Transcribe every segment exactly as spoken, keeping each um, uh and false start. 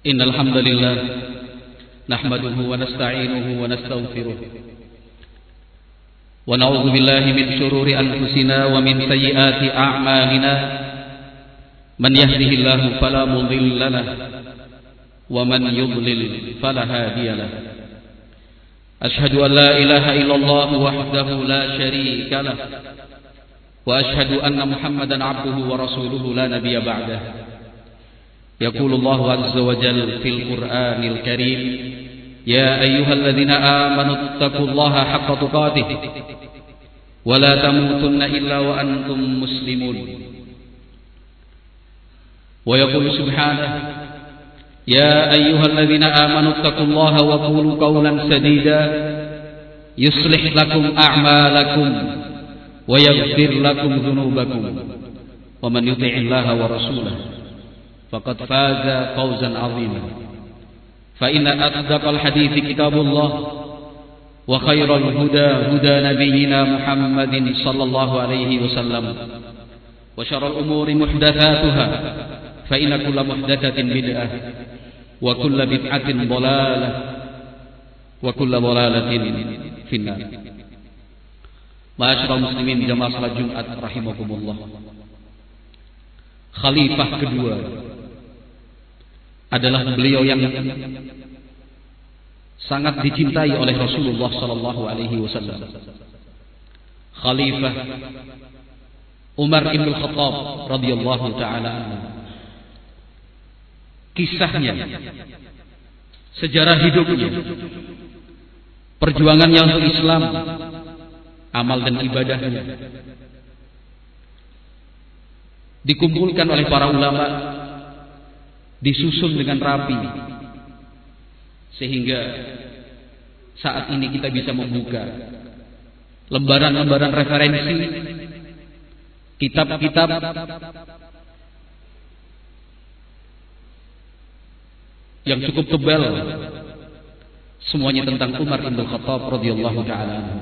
إن الحمد لله نحمده ونستعينه ونستغفره ونعوذ بالله من شرور أنفسنا ومن سيئات أعمالنا من يهده الله فلا مضل له ومن يضلل فلا هادي له أشهد أن لا إله إلا الله وحده لا شريك له وأشهد أن محمدا عبده ورسوله لا نبي بعده يقول الله عز وجل في القرآن الكريم يا أيها الذين آمنوا اتقوا الله حق تقاته ولا تموتن إلا وأنتم مسلمون ويقول سبحانه يا أيها الذين آمنوا اتقوا الله وقولوا قولا سديدا يصلح لكم أعمالكم ويغفر لكم ذنوبكم ومن يطع الله ورسوله فقد فاز فوزا عظيما فإن أصدق الحديث كتاب الله وخير الهدى هدى نبينا محمد صلى الله عليه وسلم وشر الأمور محدثاتها فإن كل محدثة بدعة وكل بدعة ضلالة وكل ضلالة في النار. Ma'asyiral muslimin jamaah salat Jumat rahimakumullah. Khalifah kedua adalah beliau yang sangat dicintai oleh Rasulullah sallallahu alaihi wasallam. Khalifah Umar bin Khattab radhiyallahu taala anhu. Kisahnya, sejarah hidupnya, perjuangannya untuk Islam, amal dan ibadahnya dikumpulkan oleh para ulama, disusun dengan rapi sehingga saat ini kita bisa membuka lembaran-lembaran referensi, kitab-kitab yang cukup tebal, semuanya tentang Umar bin Khattab radhiyallahu taala anhu.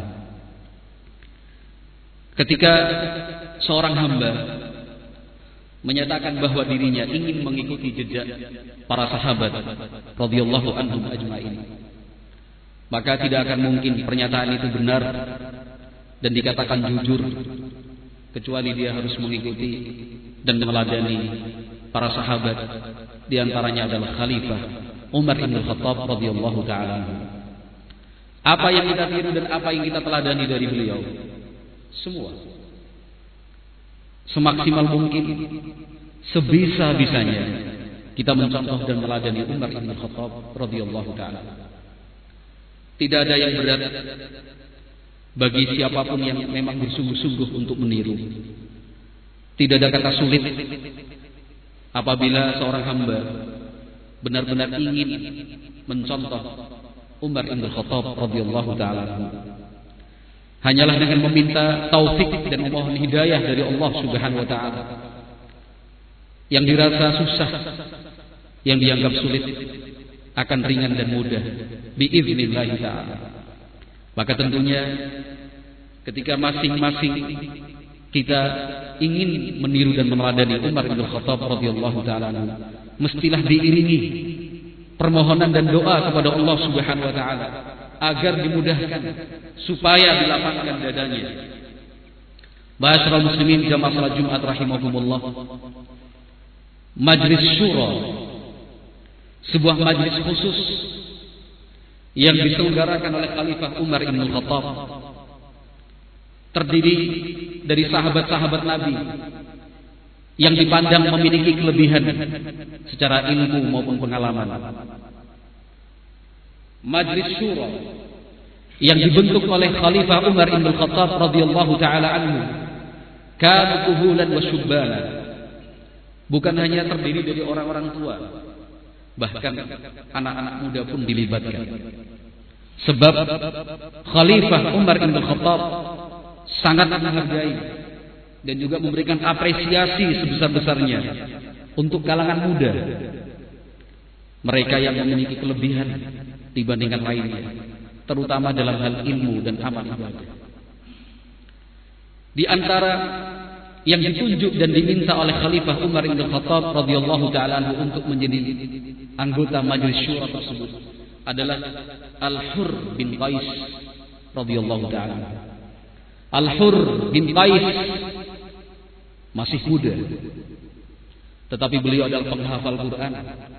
Ketika seorang hamba menyatakan bahwa dirinya ingin mengikuti jejak para sahabat radhiyallahu anhum ajmain, maka tidak akan mungkin pernyataan itu benar dan dikatakan jujur kecuali dia harus mengikuti dan meneladani para sahabat, di antaranya adalah Khalifah Umar bin Khattab radhiyallahu taala anhu. Apa yang kita tiru dan apa yang kita teladani dari beliau? Semua semaksimal mungkin, sebisa-bisanya kita mencontoh dan meladani Umar bin Khattab radhiyallahu taala. Tidak ada yang berat bagi siapapun yang memang bersungguh-sungguh untuk meniru. Tidak ada kata sulit apabila seorang hamba benar-benar ingin mencontoh Umar bin Khattab radhiyallahu taala. Hanyalah dengan meminta taufik dan memohon hidayah dari Allah Subhanahu wa taala. Yang dirasa susah, yang dianggap sulit, akan ringan dan mudah biiznillah taala. Maka tentunya ketika masing-masing kita ingin meniru dan meneladani Umar bin Khattab radhiyallahu taala, mestilah diiringi permohonan dan doa kepada Allah Subhanahu wa taala agar dimudahkan supaya dilapangkan dadanya. Ma'asyiral muslimin jamaah salat Jumat rahimakumullah. Majlis Syura, sebuah majlis khusus yang diselenggarakan oleh Khalifah Umar bin Khattab, terdiri dari sahabat-sahabat Nabi yang dipandang memiliki kelebihan secara ilmu maupun pengalaman. Majlis Syura yang dibentuk oleh Khalifah Umar bin Khattab radhiyallahu taala anhu, kanu kuhulan wa syubbana, bukan hanya terdiri dari orang-orang tua, bahkan anak-anak muda pun dilibatkan. Sebab Khalifah Umar bin Khattab sangat menghargai dan juga memberikan apresiasi sebesar-besarnya untuk kalangan muda, mereka yang memiliki kelebihan dibandingkan lainnya, terutama dalam hal ilmu dan amal ibadah. Di antara yang ditunjuk dan diminta oleh Khalifah Umar bin Khattab radhiyallahu taala anhu untuk menjadi anggota majelis syura tersebut adalah Al-Hurr bin Qais radhiyallahu taala. Al-Hurr bin Qais masih muda, tetapi beliau adalah penghafal Quran,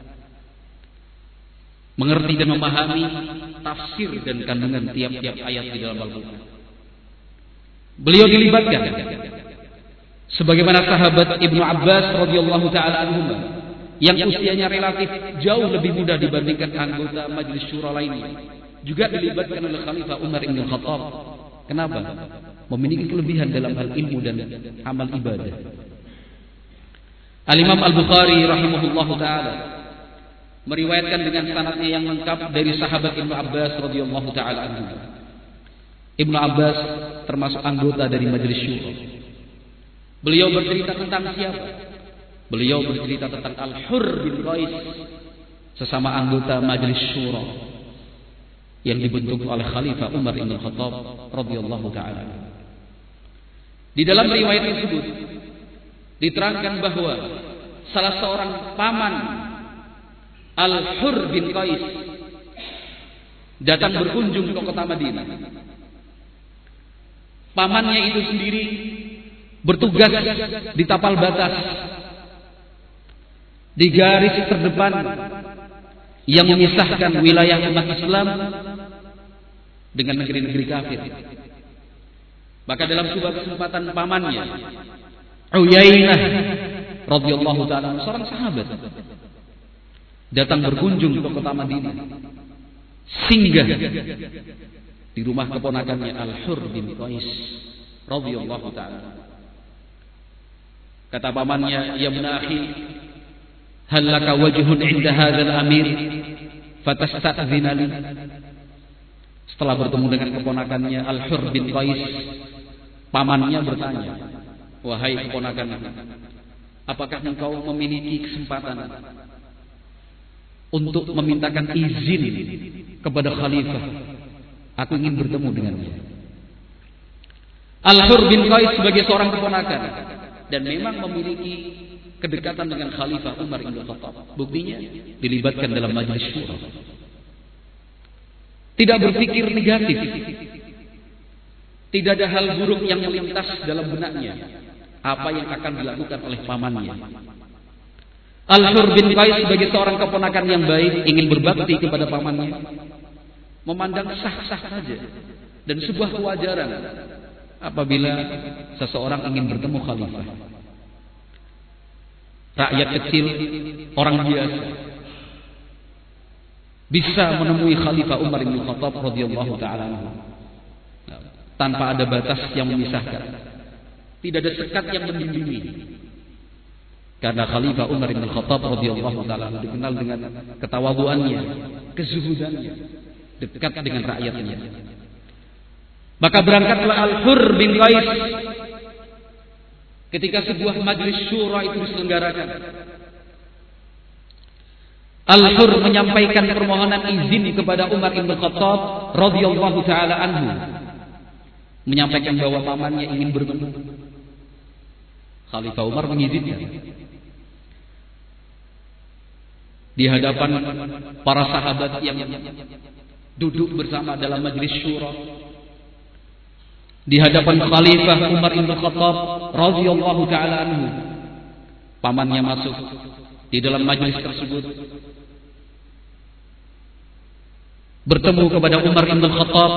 mengerti dan memahami tafsir dan kandungan tiap-tiap ayat di dalam Al-Quran. Beliau dilibatkan sebagaimana sahabat Ibnu Abbas radhiyallahu taala anhu yang usianya relatif jauh lebih muda dibandingkan anggota majelis syura lainnya, juga dilibatkan oleh Khalifah Umar bin Khattab. Kenapa? Memiliki kelebihan dalam hal ilmu dan amal ibadah. Al-Imam Al-Bukhari rahimahullahu taala meriwayatkan dengan sanadnya yang lengkap dari sahabat Ibnu Abbas radhiyallahu taala anhu. Ibnu Abbas termasuk anggota dari majelis syura. Beliau bercerita tentang siapa? Beliau bercerita tentang Al-Hurr bin Qais, sesama anggota majelis syura yang dibentuk oleh Khalifah Umar bin Khattab radhiyallahu taala. Di dalam riwayat tersebut diterangkan bahwa salah seorang paman Al-Hurr bin Qais datang berkunjung ke kota Madinah. Pamannya itu sendiri bertugas di tapal batas, di garis terdepan yang memisahkan wilayah umat Islam dengan negeri-negeri kafir. Maka dalam sebuah kesempatan pamannya Uyainah radhiyallahu taala, seorang sahabat, datang berkunjung ke kota Madinah, singgah di rumah keponakannya Al-Hurr bin Qais radhiyallahu taala. Kata pamannya, "Ya ibn akhi, hal laka wajhun 'inda hadzal amir fatasta'dhin li?" Setelah bertemu dengan keponakannya Al-Hurr bin Qais, pamannya bertanya, "Wahai keponakanku, apakah engkau memiliki kesempatan untuk memintakan izin kepada khalifah? Aku ingin bertemu dengannya." Al-Hurr bin Qais sebagai seorang keponakan dan memang memiliki kedekatan dengan Khalifah Umar bin Khattab, buktinya dilibatkan dalam majelis syura. Tidak berpikir negatif, tidak ada hal buruk yang melintas dalam benaknya apa yang akan dilakukan oleh pamannya. Al-Hurr bin Qais sebagai seorang keponakan yang baik ingin berbakti kepada pamannya, memandang sah-sah saja dan sebuah kewajaran apabila seseorang ingin bertemu khalifah. Rakyat kecil, orang biasa bisa menemui Khalifah Umar bin Khattab radhiyallahu taala tanpa ada batas yang memisahkan. Tidak ada sekat yang membimbingi. Karena Khalifah Umar bin Khattab radhiyallahu taala dikenal dengan ketawaduannya, kezuhudannya, dekat dengan rakyatnya. Maka berangkatlah Al-Hurr bin Qais ketika sebuah majelis syura itu diselenggarakan. Al-Hurr menyampaikan permohonan izin kepada Umar bin Khattab radhiyallahu taala anhu, menyampaikan bahwa pamannya ingin bertemu. Khalifah Umar mengizinkan. Di hadapan para sahabat yang duduk bersama dalam majelis syura, di hadapan Khalifah Umar bin Khattab radhiyallahu taala anhu, pamannya masuk di dalam majelis tersebut, bertemu kepada Umar bin Khattab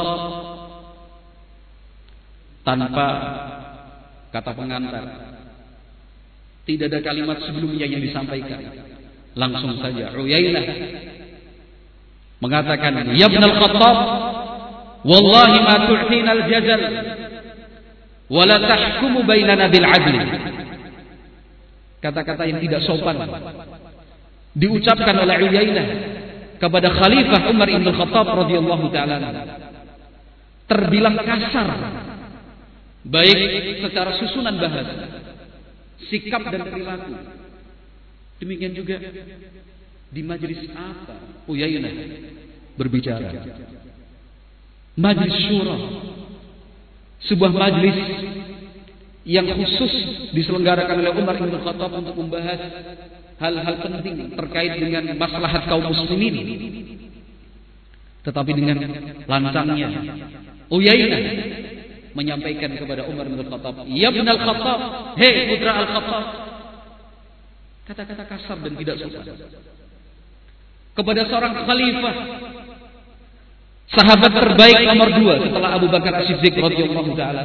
tanpa kata pengantar. Tidak ada kalimat sebelumnya yang disampaikan. Langsung saja Uyainah mengatakan, "Ya ibn al-Khattab, wallahi ma tu'tina al-jazal wa la tahkumu bainana bil 'adl." Kata-kata yang tidak sopan diucapkan oleh Uyainah kepada Khalifah Umar bin Khattab radhiyallahu taala. Terbilang kasar baik secara susunan bahasa, sikap dan perilaku. Demikian juga di majelis apa Uyainah berbicara? Majelis syura, sebuah majelis yang khusus diselenggarakan oleh Umar bin Khattab untuk membahas hal-hal penting terkait dengan maslahat kaum muslimin. Tetapi dengan lancangnya Uyainah menyampaikan kepada Umar bin Khattab, "Ya ibn al-Khattab, hei putra al-Khattab." Kata-kata kasar dan tidak sopan kepada seorang khalifah, sahabat terbaik nomor dua setelah Abu Bakar As-Siddiq radhiyallahu taala.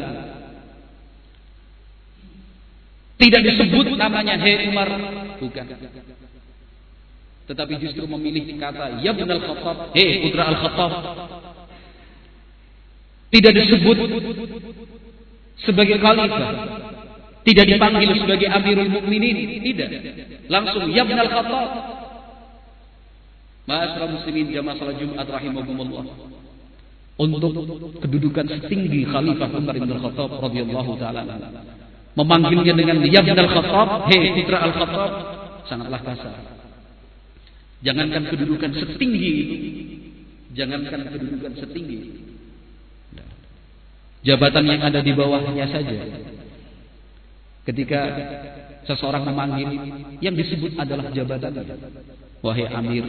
Tidak disebut namanya, hei Umar, bukan. Tetapi justru memilih kata, ya ibn al-Khattab, hei putra al-Khattab. Tidak disebut sebagai khalifah, tidak dipanggil sebagai Amirul Mukminin, tidak. Langsung, ya ibn al-Khattab. Ma'asyiral muslimin jamaah salat Jumat rahimakumullah. Untuk kedudukan setinggi Khalifah Umar bin Khattab radhiyallahu taala, memanggilnya dengan ya ibn al-Khattab, hei putra al-Khattab, sangatlah kasar. Jangankan kedudukan setinggi itu, jangankan kedudukan setinggi itu, jabatan yang ada di bawahnya saja, ketika seseorang memanggil, yang disebut adalah jabatannya. Wahai amir,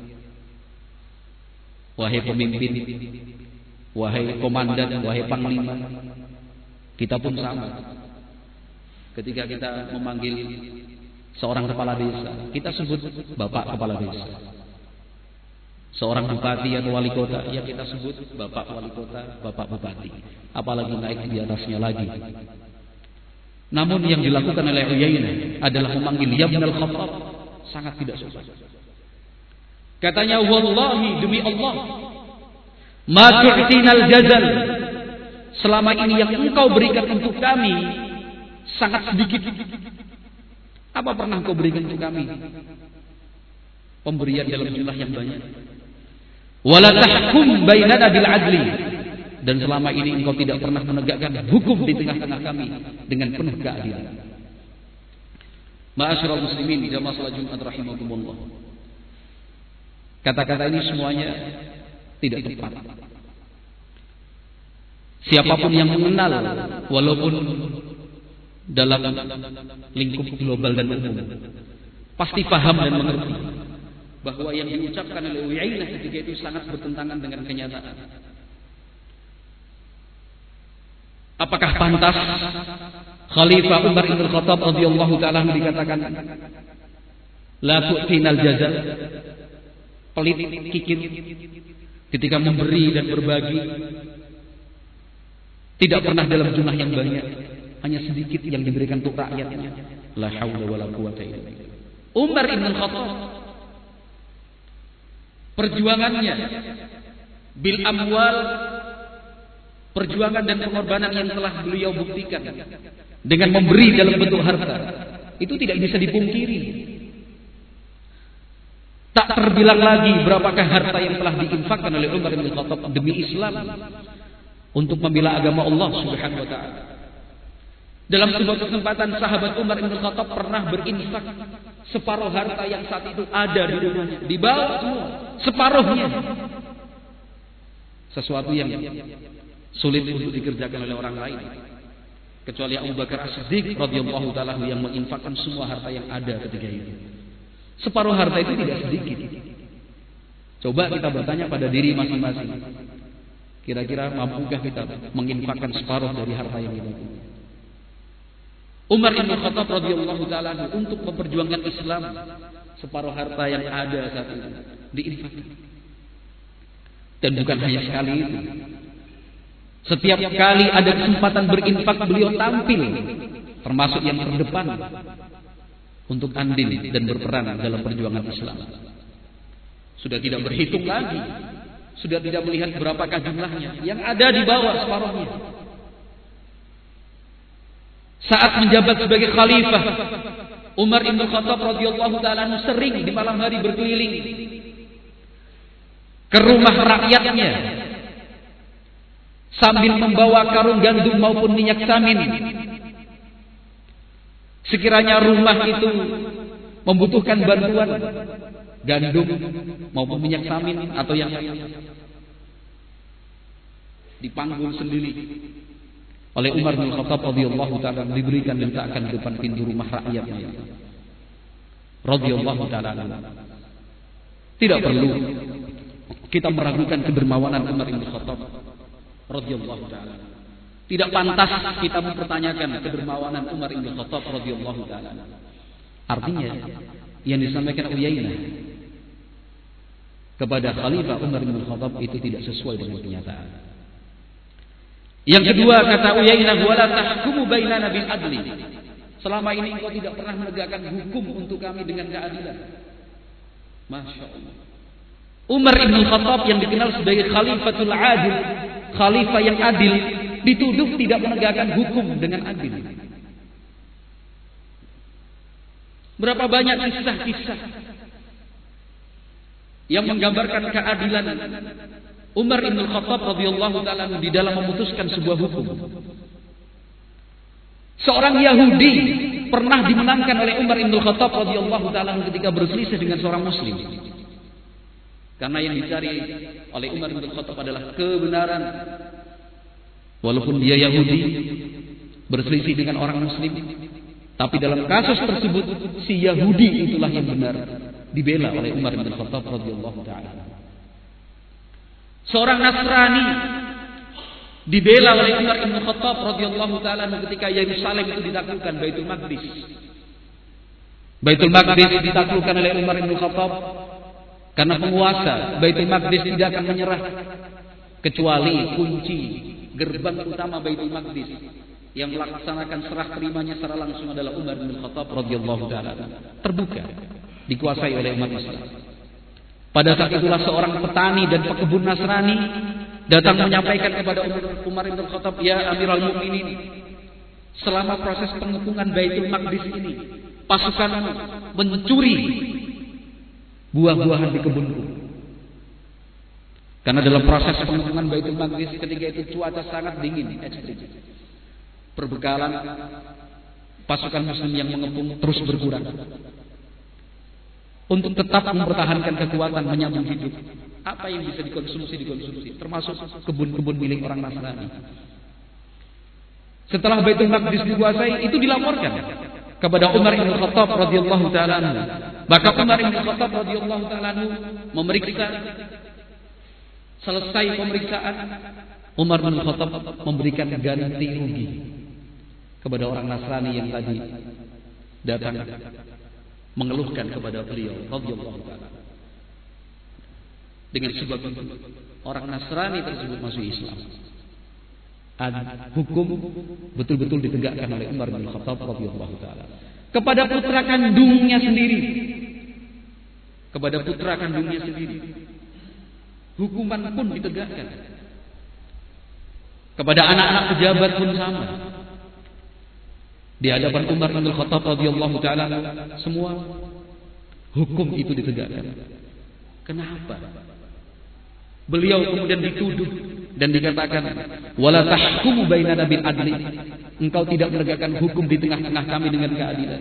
wahai pemimpin, wahai komandan, wahai panglima. Kita pun sama. Ketika kita memanggil seorang kepala desa, kita sebut bapak kepala desa. Seorang bupati atau wali kota, ya kita sebut bapak wali kota, bapak bupati. Apalagi naik di atasnya lagi. Namun yang dilakukan oleh Uyainah adalah memanggil ya ibn al-Khattab, sangat tidak sopan. Katanya, wallahi, demi Allah, ma tu'tinal jazal, selama ini yang engkau berikan untuk kami sangat sedikit. Apa pernah engkau berikan untuk kami? Pemberian dalam jumlah yang banyak. Wala tahkum bainana bil adli, dan selama ini engkau tidak pernah menegakkan hukum di tengah-tengah kami dengan penuh keadilan. Ma'asyiral muslimin jamaah salat Jumat rahimakumullah. Kata-kata ini semuanya tidak tepat. Siapapun yang mengenal, walaupun dalam lingkup global dan umum, pasti paham dan mengerti bahwa yang diucapkan oleh Uyainah ketika itu sangat bertentangan dengan kenyataan. Apakah pantas Khalifah Umar bin Khattab radhiyallahu taala dikatakan la tu'tinal jazal, pelit, kikir ketika memberi dan berbagi, tidak pernah dalam jumlah yang banyak, hanya sedikit yang diberikan untuk rakyatnya. La haula wala quwata illa billah. Umar bin Khattab, perjuangannya bil amwal, perjuangan dan pengorbanan yang telah beliau buktikan dengan memberi dalam bentuk harta, itu tidak bisa dipungkiri. Tak terbilang lagi berapakah harta yang telah diinfakkan oleh Umar bin Khattab demi Islam, untuk membela agama Allah Subhanahu wa taala. Dalam sebuah kesempatan, sahabat Umar bin Khattab pernah berinfak separuh harta yang saat itu ada di rumahnya, dibawa semua, separuhnya. Sesuatu yang sulit untuk dikerjakan oleh orang lain, kecuali Abu Bakar As-Siddiq radhiyallahu taala yang menginfakkan semua harta yang ada ketika itu. Separuh harta itu tidak sedikit. Coba kita bertanya pada diri masing-masing, kira-kira mampukah kita menginfakkan separuh dari harta yang kita punya? Umar bin Khattab radhiyallahu taala untuk memperjuangkan Islam, separuh harta yang ada saat itu diinfakkan. Dan bukan hanya sekali itu. Setiap kali ada kesempatan berinfak, beliau tampil, termasuk yang terdepan, untuk andil dan berperan dalam perjuangan Islam. Sudah tidak berhitung lagi, sudah tidak melihat berapakah jumlahnya, yang ada di bawah separuhnya. Saat menjabat sebagai khalifah, Umar bin Khattab radhiyallahu taala sering di malam hari berkeliling ke rumah rakyatnya sambil membawa karung gandum maupun minyak samin. Sekiranya rumah itu membutuhkan bantuan gandum maupun minyak samin atau yang dipanggul sendiri, oleh Umar bin Khattab radhiyallahu taala diberikan letakkan di depan pintu rumah rakyatnya radhiyallahu taala. Tidak perlu kita meragukan kedermawanan Umar bin Khattab radhiyallahu taala. Tidak pantas kita mempertanyakan kedermawanan Umar bin Khattab radhiyallahu taala. Artinya yang disampaikan Uyainah kepada Khalifah Umar bin Khattab itu tidak sesuai dengan kenyataan. Yang kedua kata Uyainah, wala tahkumu bainana bil adli. Selama ini engkau tidak pernah menegakkan hukum untuk kami dengan keadilan. Masya Allah. Umar bin Khattab yang dikenal sebagai Khalifatul Adil, khalifah yang adil, dituduh tidak menegakkan hukum dengan adil. Berapa banyak kisah-kisah yang menggambarkan keadilan Umar bin Khattab radhiyallahu taala di dalam memutuskan sebuah hukum. Seorang Yahudi pernah dimenangkan oleh Umar bin Khattab radhiyallahu taala ketika berselisih dengan seorang Muslim. Karena yang dicari oleh Umar bin Khattab adalah kebenaran. Walaupun dia Yahudi berselisih dengan orang Muslim, tapi dalam kasus tersebut si Yahudi itulah yang benar, dibela oleh Umar bin Khattab radhiyallahu taala. Seorang Nasrani dibela oleh Umar bin Khattab radhiyallahu taala ketika Yerusalem itu ditaklukkan, Baitul Maqdis. Baitul Maqdis ditaklukkan oleh Umar bin Khattab karena penguasa Baitul Maqdis tidak akan menyerah kecuali kunci gerbang utama Baitul Maqdis yang melaksanakan serah terimanya secara langsung adalah Umar bin Khattab radhiyallahu taala. Terbuka, dikuasai oleh umat Islam. Pada saat itulah seorang petani dan pekebun Nasrani datang menyampaikan kepada Umar bin Khattab, ya Amirul Mukminin, selama proses pengepungan Baitul Maqdis ini, pasukan mencuri buah-buahan di kebunku. Karena dalam proses pengepungan Baitul Maqdis ketika itu cuaca sangat dingin, ekstrim. Perbekalan pasukan Muslim yang mengepung terus berkurang. Untuk tetap mempertahankan kekuatan menyambung hidup, apa yang bisa dikonsumsi dikonsumsi, termasuk kebun-kebun milik orang Nasrani. Setelah Baitul Maqdis dikuasai, itu dilaporkan kepada Umar bin Khattab radhiyallahu taala anhu. Maka Umar bin Khattab radhiyallahu taala anhu memeriksa. Selesai pemeriksaan, Umar bin Khattab memberikan ganti rugi kepada orang Nasrani yang tadi datang mengeluhkan kepada beliau radhiyallahu taala. Dengan sebab itu orang Nasrani tersebut masuk Islam. Ad, hukum betul-betul ditegakkan oleh Umar bin Khattab radhiyallahu taala kepada putra kandungnya sendiri. Kepada putra kandungnya sendiri. Hukuman pun ditegakkan. Kepada anak-anak pejabat pun sama. Di hadapan Umar bin Khattab radhiyallahu taala semua hukum itu ditegakkan. Kenapa? Beliau kemudian dituduh dan dikatakan, "Wala tahkumu bainana bil adli." Engkau tidak menegakkan hukum di tengah-tengah kami dengan keadilan.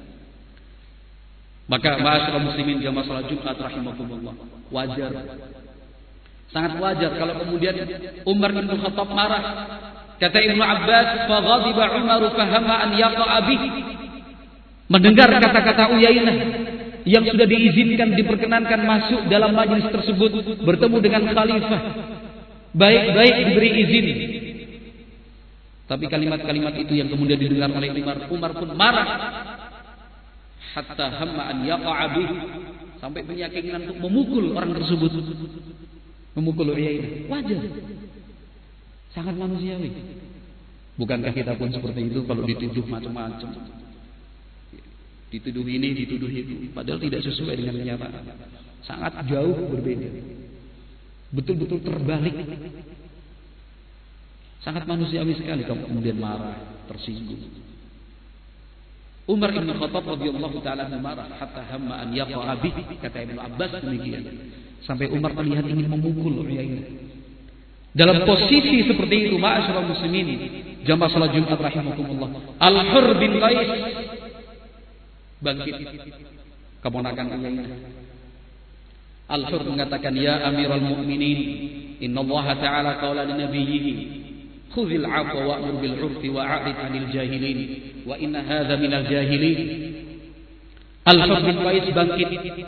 Maka ma'asyiral muslimin jamaah salat Jumat rahimakumullah, wajar, sangat wajar kalau kemudian Umar bin Khattab marah. Kata Ibnu Abbas, fa ghadiba Umar fahama an yaqa'a bih. Mendengar kata-kata Uyainah yang sudah diizinkan diperkenankan masuk dalam majelis tersebut bertemu dengan khalifah, baik-baik diberi izin. Tapi kalimat-kalimat itu yang kemudian didengar oleh Umar, Umar pun marah. Hatta hamma an yaqa'a bih, sampai punya keinginan untuk memukul orang tersebut. Memukul Uyainah. Wajar. Sangat manusiawi. Bukankah kita pun seperti itu kalau dituduh macam-macam? Dituduh ini, dituduh itu, padahal tidak sesuai dengan kenyataan. Sangat jauh berbeda. Betul-betul terbalik. Sangat manusiawi sekali kalau kemudian marah, tersinggung. Umar bin Khattab radhiyallahu taala marah hatta hamma an yaqa'a bih, kata Ibnu Abbas demikian. Sampai Umar terlihat ingin memukul Uyainah. Dalam posisi seperti itu, ma'asyiral muslimin, jamaah salat Jumat rahimakumullah, Al-Hurr bin Qais bangkit, keponakan Uyainah. Al-Hurr mengatakan, ya Amirul Mukminin, innallaha ta'ala qala li nabiyhi khudhil 'afwa wa'mur bil 'urfi wa'rid 'anil jahilin wa inna hadza minal jahilin. Al-Hur bin Qais bangkit.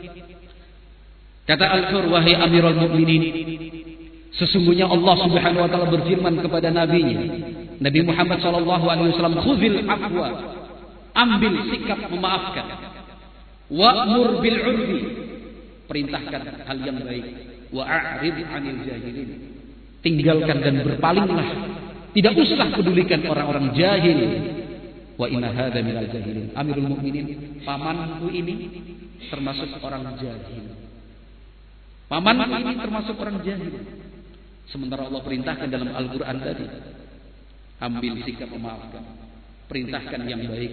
Kata Al-Hur, wahai Amirul Mukminin, sesungguhnya Allah Subhanahu wa taala berfirman kepada nabinya, Nabi Muhammad sallallahu alaihi wasallam, khudhil 'afwa, ambil sikap memaafkan. Wa'mur bil 'urfi, perintahkan hal yang baik. Wa'rid 'anil jahilin, tinggalkan dan berpalinglah, tidak usah pedulikan orang-orang jahil. Wa inna hadza minal jahilin. Amirul Mukminin, pamanku ini termasuk orang jahil. Pamanku ini termasuk orang jahil. Sementara Allah perintahkan dalam Al-Qur'an tadi, ambil sikap memaafkan, perintahkan yang baik.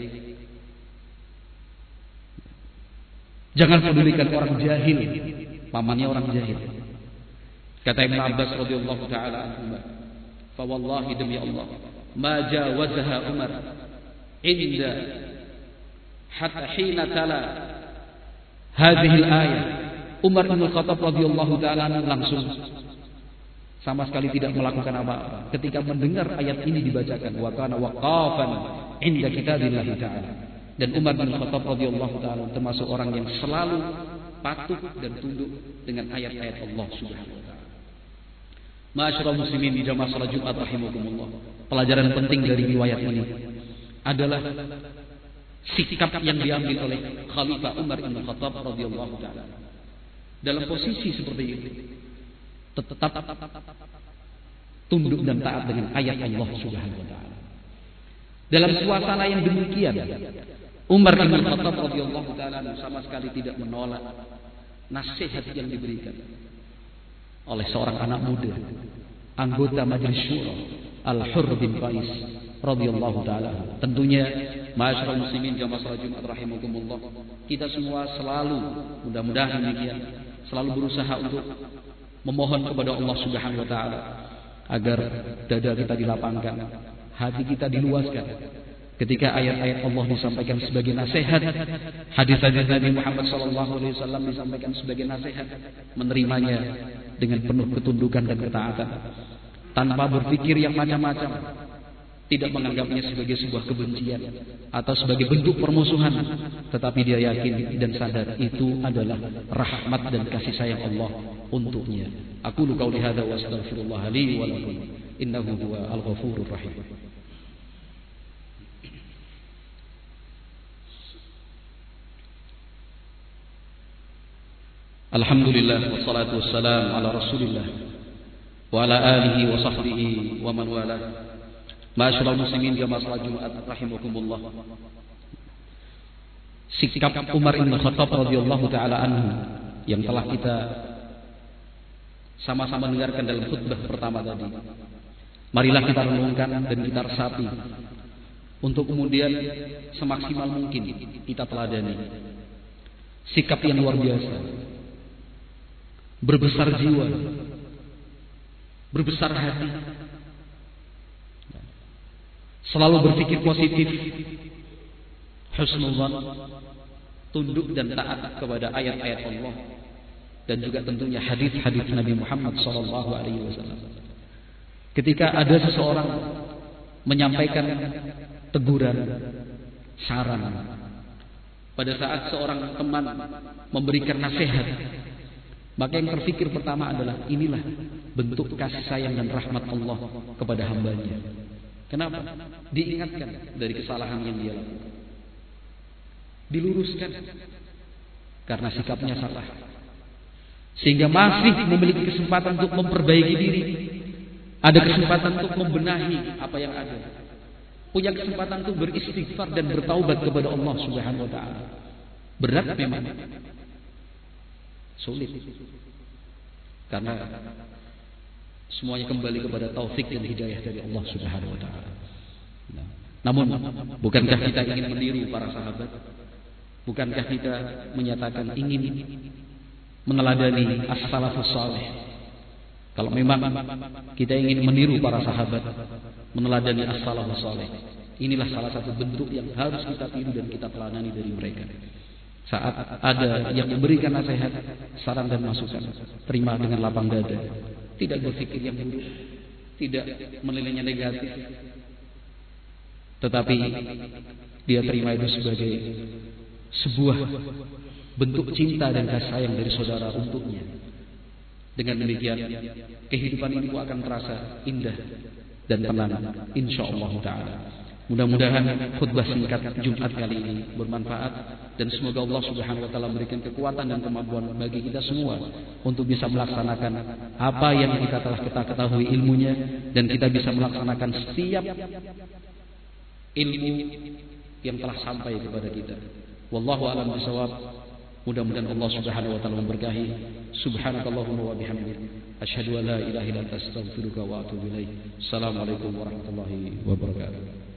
Jangan pedulikan orang jahil, pamannya orang jahil. Kata Ibn Abbas radhiyallahu taala anhu, fa wallahi demi Allah, ma jawazaha Umar inda hatta hina tala hadhihi al-ayah. Umar bin Khattab radhiyallahu taala langsung sama sekali tidak melakukan apa-apa ketika mendengar ayat ini dibacakan, wa kana waqafan inda kitabillah taala. Dan Umar bin Khattab radhiyallahu taala termasuk orang yang selalu patuh dan tunduk dengan ayat-ayat Allah Subhanahu wa taala. Ma'asyiral muslimin jamaah salat Jumat rahimakumullah. Pelajaran penting dari riwayat ini adalah sikap yang diambil oleh Khalifah Umar bin Khattab radhiyallahu taala. Dalam posisi seperti itu, tetap tunduk dan taat dengan ayat Allah Subhanahu wa taala. Dalam suasana yang demikian, Umar bin Khattab radhiyallahu taala sama sekali tidak menolak nasihat yang diberikan oleh seorang anak muda, anggota Majelis Syura, Al-Hur bin Qais radhiyallahu taala. Tentunya ma'asyiral muslimin jamaah salat Jumat rahimakumullah, kita semua selalu, mudah-mudahan demikian, selalu berusaha untuk memohon kepada Allah Subhanahu wa taala agar dada kita dilapangkan, hati kita diluaskan ketika ayat-ayat Allah disampaikan sebagai nasihat, hadis-hadis Nabi Muhammad sallallahu alaihi wasallam disampaikan sebagai nasihat, menerimanya dengan penuh ketundukan dan ketaatan, tanpa berpikir yang macam-macam, tidak menganggapnya sebagai sebuah kebencian atau sebagai bentuk permusuhan, tetapi dia yakin dan sadar itu adalah rahmat dan kasih sayang Allah untuknya. Aqulu qauli hadza wa astaghfirullah li wa lakum innahu huwal ghafurur rahim. Alhamdulillah wassalatu wassalam ala Rasulillah wa ala alihi wa sahbihi wa man wala. Ma'asyiral muslimin jamaah salat Jumat rahimakumullah. Sikap Umar bin Khattab radhiyallahu taala anhu yang telah kita sama-sama dengarkan dalam khutbah pertama tadi, marilah kita renungkan dan kita resapi untuk kemudian semaksimal mungkin kita teladani sikap yang luar biasa, berbesar jiwa, berbesar hati, selalu berpikir positif, husnuzan, tunduk dan taat kepada ayat-ayat Allah dan juga tentunya hadis-hadis Nabi Muhammad sallallahu alaihi wasallam. Ketika ada seseorang menyampaikan teguran, saran, pada saat seorang teman memberikan nasihat, maka yang terfikir pertama adalah inilah bentuk kasih sayang dan rahmat Allah kepada hambanya. Kenapa? Diingatkan dari kesalahan yang dia lakukan, diluruskan karena sikapnya salah, sehingga masih memiliki kesempatan untuk memperbaiki diri, ada kesempatan untuk membenahi apa yang ada, punya kesempatan untuk beristighfar dan bertaubat kepada Allah Subhanahu wa taala. Berat memang, sulit, karena semuanya kembali kepada taufik dan hidayah dari Allah Subhanahu wa taala. Nah, namun bukankah kita ingin meniru para sahabat? Bukankah kita menyatakan ingin meneladani as-salafus salih? Kalau memang kita ingin meniru para sahabat, meneladani as-salafus salih, inilah salah satu bentuk yang harus kita tiru dan kita teladani dari mereka. Saat ada yang memberikan nasihat, saran dan masukan, terima dengan lapang dada, tidak berpikir yang buruk, tidak menilainya negatif, tetapi dia terima itu sebagai sebuah bentuk cinta dan kasih sayang dari saudara untuknya. Dengan demikian kehidupan ini akan terasa indah dan tenang insyaallah taala. Mudah-mudahan khutbah singkat Jumat kali ini bermanfaat dan semoga Allah Subhanahu wa taala memberikan kekuatan dan kemampuan bagi kita semua untuk bisa melaksanakan apa yang kita telah kita ketahui ilmunya, dan kita bisa melaksanakan setiap ilmu yang telah sampai kepada kita. Wallahu a'lam bishawab. Mudah-mudahan Allah Subhanahu wa taala memberkahi. Subhanakallahumma wa bihamdik asyhadu an la ilaha illa anta astaghfiruka wa atubu ilaik. Assalamualaikum warahmatullahi wabarakatuh.